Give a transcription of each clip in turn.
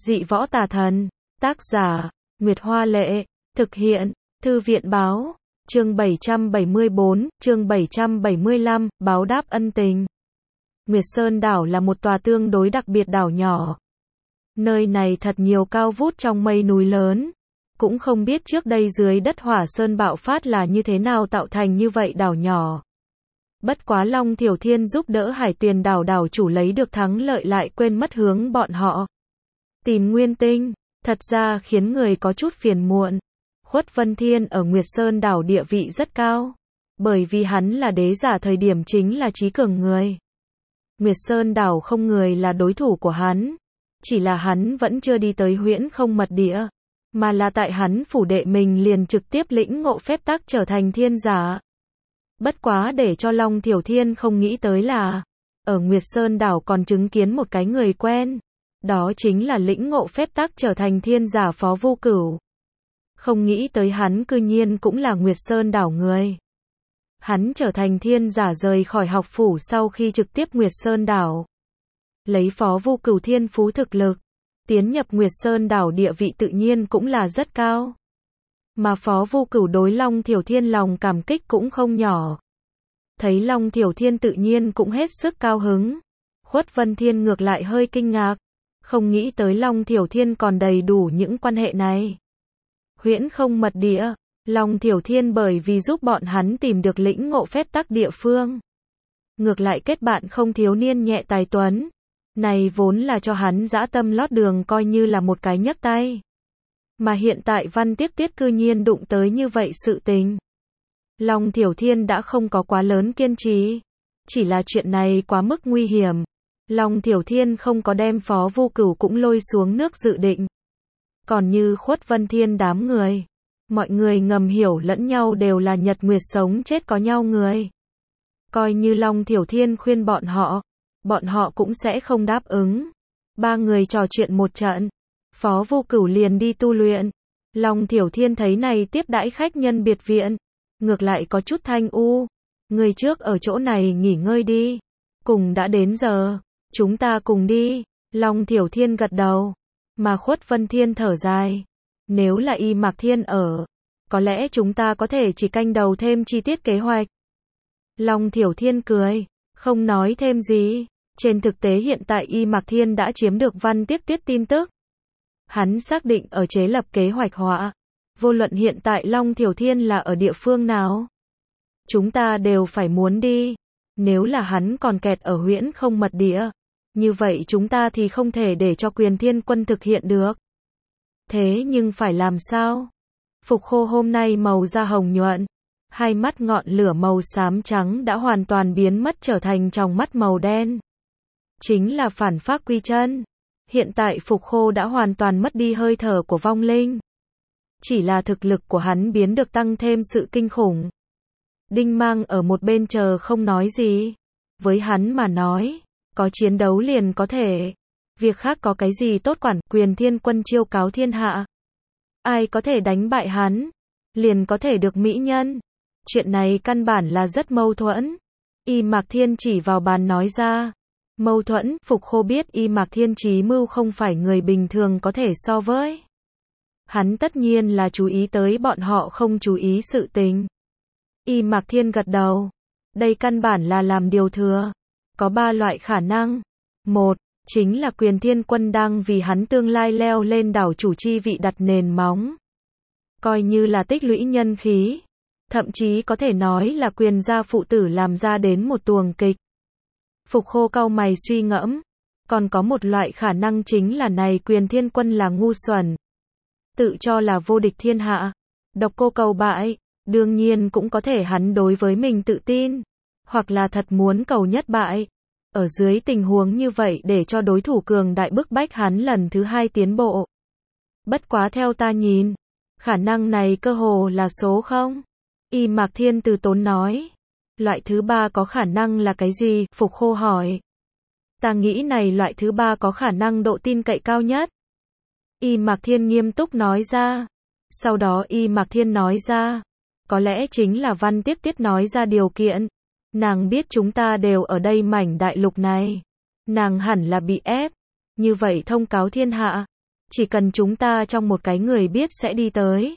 Dị võ tà thần. Tác giả, Nguyệt Hoa Lệ. Thực hiện, Thư viện Báo. Chương 774, chương 775, báo đáp ân tình. Nguyệt Sơn đảo là một tòa tương đối đặc biệt đảo nhỏ. Nơi này thật nhiều cao vút trong mây núi lớn. Cũng không biết trước đây dưới đất Hỏa Sơn bạo phát là như thế nào tạo thành như vậy đảo nhỏ. Bất quá Long Thiểu Thiên giúp đỡ Hải Tuyền đảo đảo chủ lấy được thắng lợi lại quên mất hướng bọn họ tìm nguyên tinh, thật ra khiến người có chút phiền muộn. Khuất Vân Thiên ở Nguyệt Sơn đảo địa vị rất cao, bởi vì hắn là đế giả thời điểm chính là trí cường người. Nguyệt Sơn đảo không người là đối thủ của hắn, chỉ là hắn vẫn chưa đi tới Huyễn Không Mật Địa, mà là tại hắn phủ đệ mình liền trực tiếp lĩnh ngộ phép tắc trở thành thiên giả. Bất quá để cho Long Thiểu Thiên không nghĩ tới là, ở Nguyệt Sơn đảo còn chứng kiến một cái người quen, đó chính là lĩnh ngộ phép tắc trở thành thiên giả Phó Vô Cửu. Không nghĩ tới hắn cư nhiên cũng là Nguyệt Sơn đảo người. Hắn trở thành thiên giả rời khỏi học phủ sau khi trực tiếp Nguyệt Sơn đảo. Lấy Phó Vô Cửu thiên phú thực lực, tiến nhập Nguyệt Sơn đảo địa vị tự nhiên cũng là rất cao. Mà Phó Vô Cửu đối Long Thiểu Thiên lòng cảm kích cũng không nhỏ. Thấy Long Thiểu Thiên tự nhiên cũng hết sức cao hứng. Khuất Vân Thiên ngược lại hơi kinh ngạc, không nghĩ tới Long Thiểu Thiên còn đầy đủ những quan hệ này. Huyễn Không Mật Địa, Long Thiểu Thiên bởi vì giúp bọn hắn tìm được lĩnh ngộ phép tắc địa phương. Ngược lại kết bạn không thiếu niên nhẹ tài tuấn. Này vốn là cho hắn dã tâm lót đường coi như là một cái nhấc tay. Mà hiện tại Văn Tiếc Tuyết cư nhiên đụng tới như vậy sự tình. Long Thiểu Thiên đã không có quá lớn kiên trì. Chỉ là chuyện này quá mức nguy hiểm. Long Thiểu Thiên không có đem Phó Vô Cửu cũng lôi xuống nước dự định. Còn như Khuất Vân Thiên đám người, mọi người ngầm hiểu lẫn nhau đều là nhật nguyệt sống chết có nhau người. Coi như Long Thiểu Thiên khuyên bọn họ cũng sẽ không đáp ứng. Ba người trò chuyện một trận, Phó Vô Cửu liền đi tu luyện. Long Thiểu Thiên thấy này tiếp đãi khách nhân biệt viện, ngược lại có chút thanh u. Người trước ở chỗ này nghỉ ngơi đi. Cùng đã đến giờ, chúng ta cùng đi. Long Thiểu Thiên gật đầu. Mà Khuất Vân Thiên thở dài. Nếu là Y Mạc Thiên ở, có lẽ chúng ta có thể chỉ canh đầu thêm chi tiết kế hoạch. Long Thiểu Thiên cười, không nói thêm gì. Trên thực tế hiện tại Y Mạc Thiên đã chiếm được Văn Tiếc Tuyết tin tức. Hắn xác định ở chế lập kế hoạch họa. Vô luận hiện tại Long Thiểu Thiên là ở địa phương nào, chúng ta đều phải muốn đi. Nếu là hắn còn kẹt ở Huyễn Không Mật Địa, như vậy chúng ta thì không thể để cho Quyền Thiên Quân thực hiện được. Thế nhưng phải làm sao? Phục Khô hôm nay màu da hồng nhuận, hai mắt ngọn lửa màu xám trắng đã hoàn toàn biến mất trở thành tròng mắt màu đen. Chính là phản phác quy chân. Hiện tại Phục Khô đã hoàn toàn mất đi hơi thở của vong linh. Chỉ là thực lực của hắn biến được tăng thêm sự kinh khủng. Đinh Mang ở một bên chờ không nói gì. Với hắn mà nói, có chiến đấu liền có thể. Việc khác có cái gì tốt quản. Quyền Thiên Quân chiêu cáo thiên hạ. Ai có thể đánh bại hắn, liền có thể được mỹ nhân. Chuyện này căn bản là rất mâu thuẫn. Y Mạc Thiên chỉ vào bàn nói ra. Mâu thuẫn, Phục Khô biết Y Mạc Thiên trí mưu không phải người bình thường có thể so với. Hắn tất nhiên là chú ý tới bọn họ không chú ý sự tình. Y Mạc Thiên gật đầu. Đây căn bản là làm điều thừa. Có ba loại khả năng. Một, chính là Quyền Thiên Quân đang vì hắn tương lai leo lên đảo chủ chi vị đặt nền móng. Coi như là tích lũy nhân khí. Thậm chí có thể nói là Quyền gia phụ tử làm ra đến một tuồng kịch. Phục Khô cau mày suy ngẫm. Còn có một loại khả năng chính là này Quyền Thiên Quân là ngu xuẩn. Tự cho là vô địch thiên hạ. Độc cô cầu bại. Đương nhiên cũng có thể hắn đối với mình tự tin. Hoặc là thật muốn cầu nhất bại. Ở dưới tình huống như vậy để cho đối thủ cường đại bức bách hắn lần thứ hai tiến bộ. Bất quá theo ta nhìn, khả năng này cơ hồ là số không. Y Mạc Thiên từ tốn nói. Loại thứ ba có khả năng là cái gì? Phục Khô hỏi. Ta nghĩ này loại thứ ba có khả năng độ tin cậy cao nhất. Y Mạc Thiên nghiêm túc nói ra. Sau đó Y Mạc Thiên nói ra. Có lẽ chính là Văn Tiếc Tuyết nói ra điều kiện. Nàng biết chúng ta đều ở đây mảnh đại lục này. Nàng hẳn là bị ép. Như vậy thông cáo thiên hạ. Chỉ cần chúng ta trong một cái người biết sẽ đi tới.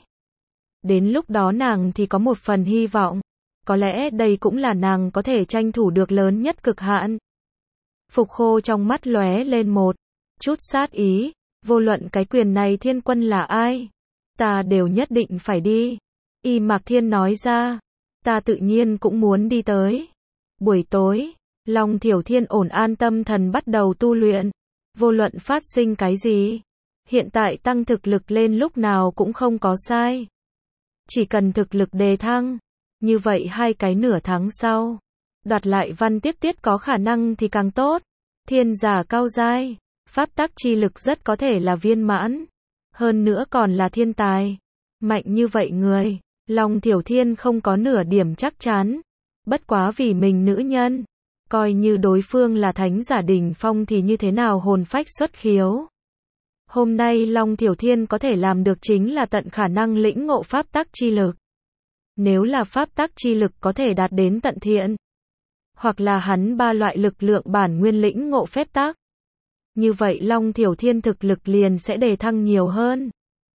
Đến lúc đó nàng thì có một phần hy vọng. Có lẽ đây cũng là nàng có thể tranh thủ được lớn nhất cực hạn. Phục Khô trong mắt lóe lên một chút sát ý. Vô luận cái quyền này thiên quân là ai, ta đều nhất định phải đi. Y Mạc Thiên nói ra, ta tự nhiên cũng muốn đi tới. Buổi tối, Long Thiểu Thiên ổn an tâm thần bắt đầu tu luyện. Vô luận phát sinh cái gì, hiện tại tăng thực lực lên lúc nào cũng không có sai. Chỉ cần thực lực đề thăng, như vậy 2 cái nửa tháng sau, đoạt lại văn tiếp tiết có khả năng thì càng tốt. Thiên giả cao giai, pháp tắc chi lực rất có thể là viên mãn. Hơn nữa còn là thiên tài. Mạnh như vậy người, Long Thiểu Thiên không có nửa điểm chắc chắn. Bất quá vì mình nữ nhân, coi như đối phương là thánh giả đỉnh phong thì như thế nào hồn phách xuất khiếu. Hôm nay Long Thiểu Thiên có thể làm được chính là tận khả năng lĩnh ngộ pháp tắc chi lực. Nếu là pháp tắc chi lực có thể đạt đến tận thiện, hoặc là hắn 3 loại lực lượng bản nguyên lĩnh ngộ phép tắc, như vậy Long Thiểu Thiên thực lực liền sẽ đề thăng nhiều hơn.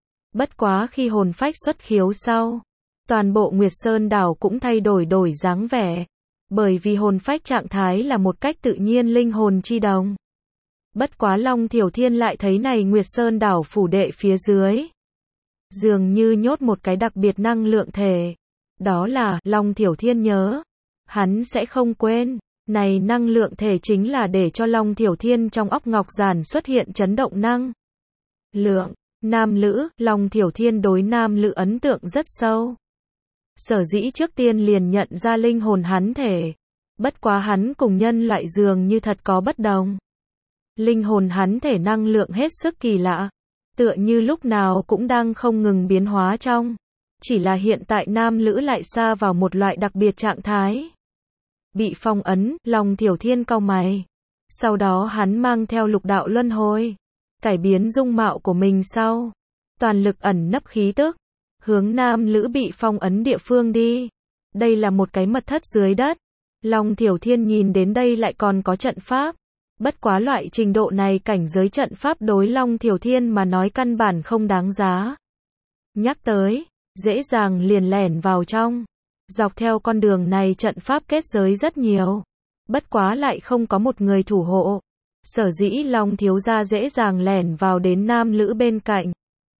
Bất quá khi hồn phách xuất khiếu sau, toàn bộ Nguyệt Sơn đảo cũng thay đổi dáng vẻ. Bởi vì hồn phách trạng thái là một cách tự nhiên linh hồn chi đồng. Bất quá Long Thiểu Thiên lại thấy này Nguyệt Sơn đảo phủ đệ phía dưới, dường như nhốt một cái đặc biệt năng lượng thể. Đó là, Long Thiểu Thiên nhớ, hắn sẽ không quên. Này năng lượng thể chính là để cho Long Thiểu Thiên trong óc ngọc giản xuất hiện chấn động năng lượng. Nam Lữ, Long Thiểu Thiên đối Nam Lữ ấn tượng rất sâu. Sở dĩ trước tiên liền nhận ra linh hồn hắn thể. Bất quá hắn cùng nhân loại dường như thật có bất đồng. Linh hồn hắn thể năng lượng hết sức kỳ lạ. Tựa như lúc nào cũng đang không ngừng biến hóa trong. Chỉ là hiện tại Nam Lữ lại xa vào một loại đặc biệt trạng thái. Bị phong ấn, Long Thiểu Thiên cau mày. Sau đó hắn mang theo lục đạo luân hồi, cải biến dung mạo của mình sau. Toàn lực ẩn nấp khí tức, hướng Nam Lữ bị phong ấn địa phương đi. Đây là một cái mật thất dưới đất. Long Thiểu Thiên nhìn đến đây lại còn có trận pháp. Bất quá loại trình độ này cảnh giới trận pháp đối Long Thiểu Thiên mà nói căn bản không đáng giá nhắc tới, dễ dàng liền lẻn vào trong. Dọc theo con đường này trận pháp kết giới rất nhiều. Bất quá lại không có một người thủ hộ. Sở dĩ Long thiếu gia dễ dàng lẻn vào đến Nam Lữ bên cạnh.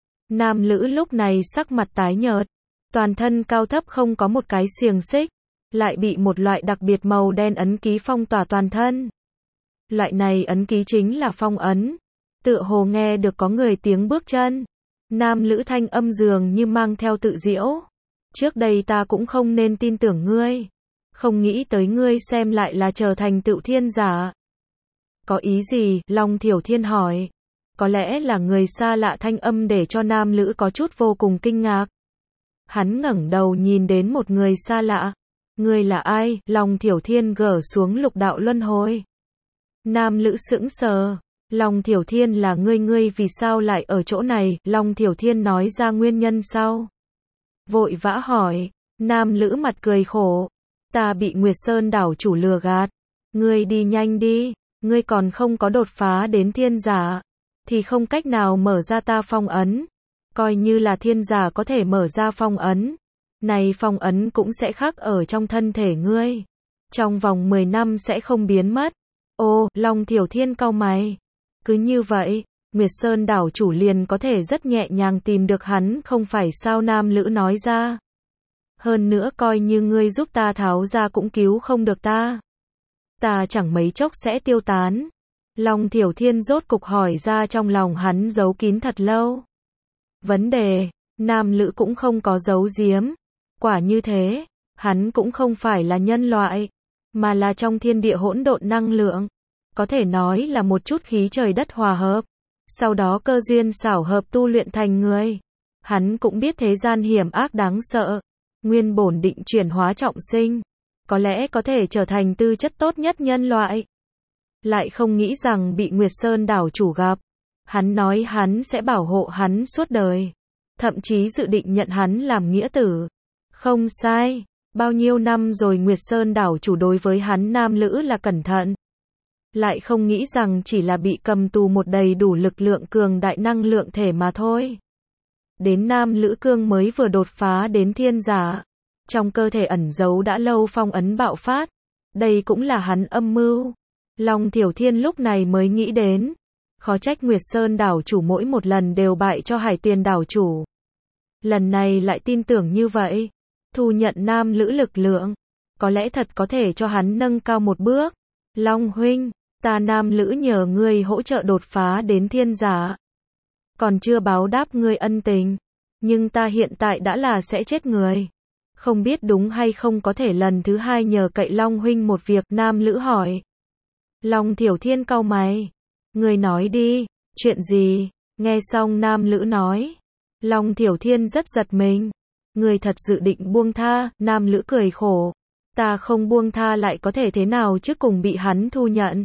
Nam Lữ lúc này sắc mặt tái nhợt, toàn thân cao thấp không có một cái xiềng xích, lại bị một loại đặc biệt màu đen ấn ký phong tỏa toàn thân. Loại này ấn ký chính là phong ấn. Tựa hồ nghe được có người tiếng bước chân. Nam Lữ thanh âm dường như mang theo tự giễu. Trước đây ta cũng không nên tin tưởng ngươi. Không nghĩ tới ngươi xem lại là trở thành tựu thiên giả. Có ý gì? Long Thiểu Thiên hỏi. Có lẽ là người xa lạ thanh âm để cho Nam Lữ có chút vô cùng kinh ngạc. Hắn ngẩng đầu nhìn đến một người xa lạ. Ngươi là ai? Long Thiểu Thiên gỡ xuống lục đạo luân hồi. Nam Lữ sững sờ. Long Thiểu Thiên là ngươi vì sao lại ở chỗ này? Long Thiểu Thiên nói ra nguyên nhân sau. Vội vã hỏi. Nam Lữ mặt cười khổ. Ta bị Nguyệt Sơn đảo chủ lừa gạt. Ngươi đi nhanh đi. Ngươi còn không có đột phá đến thiên giả, thì không cách nào mở ra ta phong ấn. Coi như là thiên giả có thể mở ra phong ấn. Này phong ấn cũng sẽ khắc ở trong thân thể ngươi. Trong vòng 10 năm sẽ không biến mất. Ô, Long Thiểu Thiên cau mày. Cứ như vậy, Nguyệt Sơn đảo chủ liền có thể rất nhẹ nhàng tìm được hắn không phải sao? Nam Lữ nói ra. Hơn nữa coi như ngươi giúp ta tháo ra cũng cứu không được ta. Ta chẳng mấy chốc sẽ tiêu tán. Long Thiểu Thiên rốt cục hỏi ra trong lòng hắn giấu kín thật lâu. Vấn đề, Nam Lữ cũng không có giấu giếm. Quả như thế, hắn cũng không phải là nhân loại, mà là trong thiên địa hỗn độn năng lượng. Có thể nói là một chút khí trời đất hòa hợp. Sau đó cơ duyên xảo hợp tu luyện thành người. Hắn cũng biết thế gian hiểm ác đáng sợ. Nguyên bổn định chuyển hóa trọng sinh. Có lẽ có thể trở thành tư chất tốt nhất nhân loại. Lại không nghĩ rằng bị Nguyệt Sơn đảo chủ gặp. Hắn nói hắn sẽ bảo hộ hắn suốt đời. Thậm chí dự định nhận hắn làm nghĩa tử. Không sai. Bao nhiêu năm rồi Nguyệt Sơn đảo chủ đối với hắn Nam Lữ là cẩn thận. lại không nghĩ rằng chỉ là bị cầm tù một đầy đủ lực lượng cường đại năng lượng thể mà thôi. Đến Nam Lữ Cương mới vừa đột phá đến thiên giả, trong cơ thể ẩn giấu đã lâu phong ấn bạo phát, đây cũng là hắn âm mưu. Long Thiểu Thiên lúc này mới nghĩ đến, khó trách Nguyệt Sơn đảo chủ mỗi một lần đều bại cho Hải Tuyền đảo chủ. Lần này lại tin tưởng như vậy, thu nhận Nam Lữ lực lượng, có lẽ thật có thể cho hắn nâng cao một bước. Long huynh, ta Nam Lữ nhờ ngươi hỗ trợ đột phá đến thiên giả, còn chưa báo đáp ngươi ân tình, nhưng ta hiện tại đã là sẽ chết người. Không biết đúng hay không có thể lần thứ hai nhờ cậy Long huynh một việc, Nam Lữ hỏi. Long Thiểu Thiên cau mày, ngươi nói đi, chuyện gì? Nghe xong Nam Lữ nói, Long Thiểu Thiên rất giật mình. Ngươi thật dự định buông tha? Nam Lữ cười khổ, ta không buông tha lại có thể thế nào chứ, cùng bị hắn thu nhận,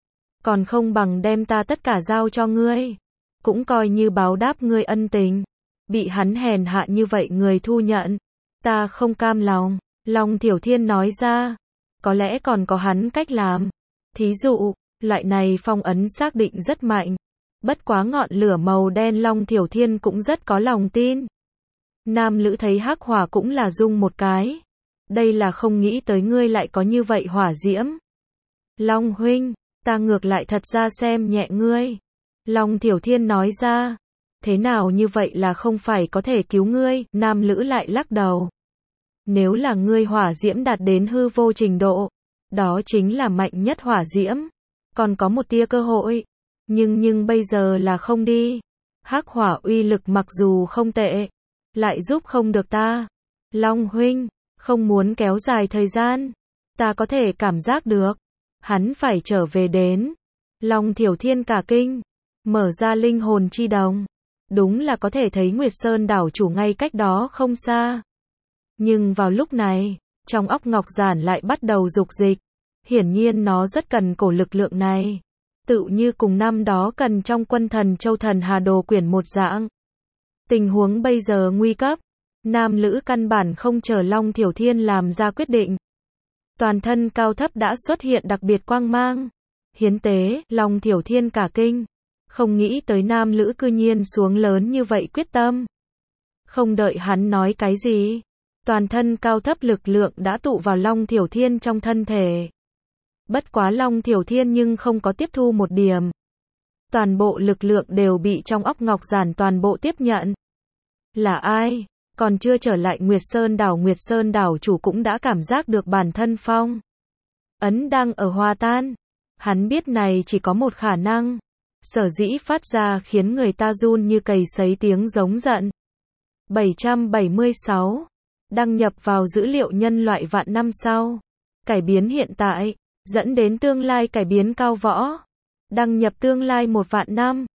còn không bằng đem ta tất cả giao cho ngươi, cũng coi như báo đáp ngươi ân tình. Bị hắn hèn hạ như vậy người thu nhận, ta không cam lòng. Long Thiểu Thiên nói ra, có lẽ còn có hắn cách làm. Thí dụ, loại này phong ấn xác định rất mạnh, bất quá ngọn lửa màu đen Long Thiểu Thiên cũng rất có lòng tin. Nam Lữ thấy hắc hỏa cũng là rung một cái. Đây là không nghĩ tới ngươi lại có như vậy hỏa diễm. Long huynh, ta ngược lại thật ra xem nhẹ ngươi. Long Thiểu Thiên nói ra, thế nào như vậy là không phải có thể cứu ngươi? Nam Lữ lại lắc đầu. Nếu là ngươi hỏa diễm đạt đến hư vô trình độ, đó chính là mạnh nhất hỏa diễm, còn có một tia cơ hội. Nhưng bây giờ là không đi. Hắc hỏa uy lực mặc dù không tệ, lại giúp không được ta. Long huynh, không muốn kéo dài thời gian, ta có thể cảm giác được, hắn phải trở về đến. Long Thiểu Thiên cả kinh, mở ra linh hồn chi đồng, đúng là có thể thấy Nguyệt Sơn đảo chủ ngay cách đó không xa. Nhưng vào lúc này, trong óc Ngọc Giản lại bắt đầu dục dịch, hiển nhiên nó rất cần cổ lực lượng này, tự như cùng năm đó cần trong quân thần Châu Thần Hà Đồ quyển một dạng. Tình huống bây giờ nguy cấp, Nam Lữ căn bản không chờ Long Thiểu Thiên làm ra quyết định. Toàn thân cao thấp đã xuất hiện đặc biệt quang mang. Hiến tế, Long Thiểu Thiên cả kinh, không nghĩ tới Nam Lữ cư nhiên xuống lớn như vậy quyết tâm. Không đợi hắn nói cái gì, toàn thân cao thấp lực lượng đã tụ vào Long Thiểu Thiên trong thân thể. Bất quá Long Thiểu Thiên nhưng không có tiếp thu một điểm. Toàn bộ lực lượng đều bị trong óc Ngọc Giản toàn bộ tiếp nhận. Là ai? Còn chưa trở lại Nguyệt Sơn đảo chủ cũng đã cảm giác được bản thân phong ấn đang ở hòa tan. Hắn biết này chỉ có một khả năng, sở dĩ phát ra khiến người ta run như cầy sấy tiếng giống giận. 776. Đăng nhập vào dữ liệu nhân loại vạn năm sau. Cải biến hiện tại, dẫn đến tương lai cải biến cao võ. Đăng nhập tương lai 1 vạn năm.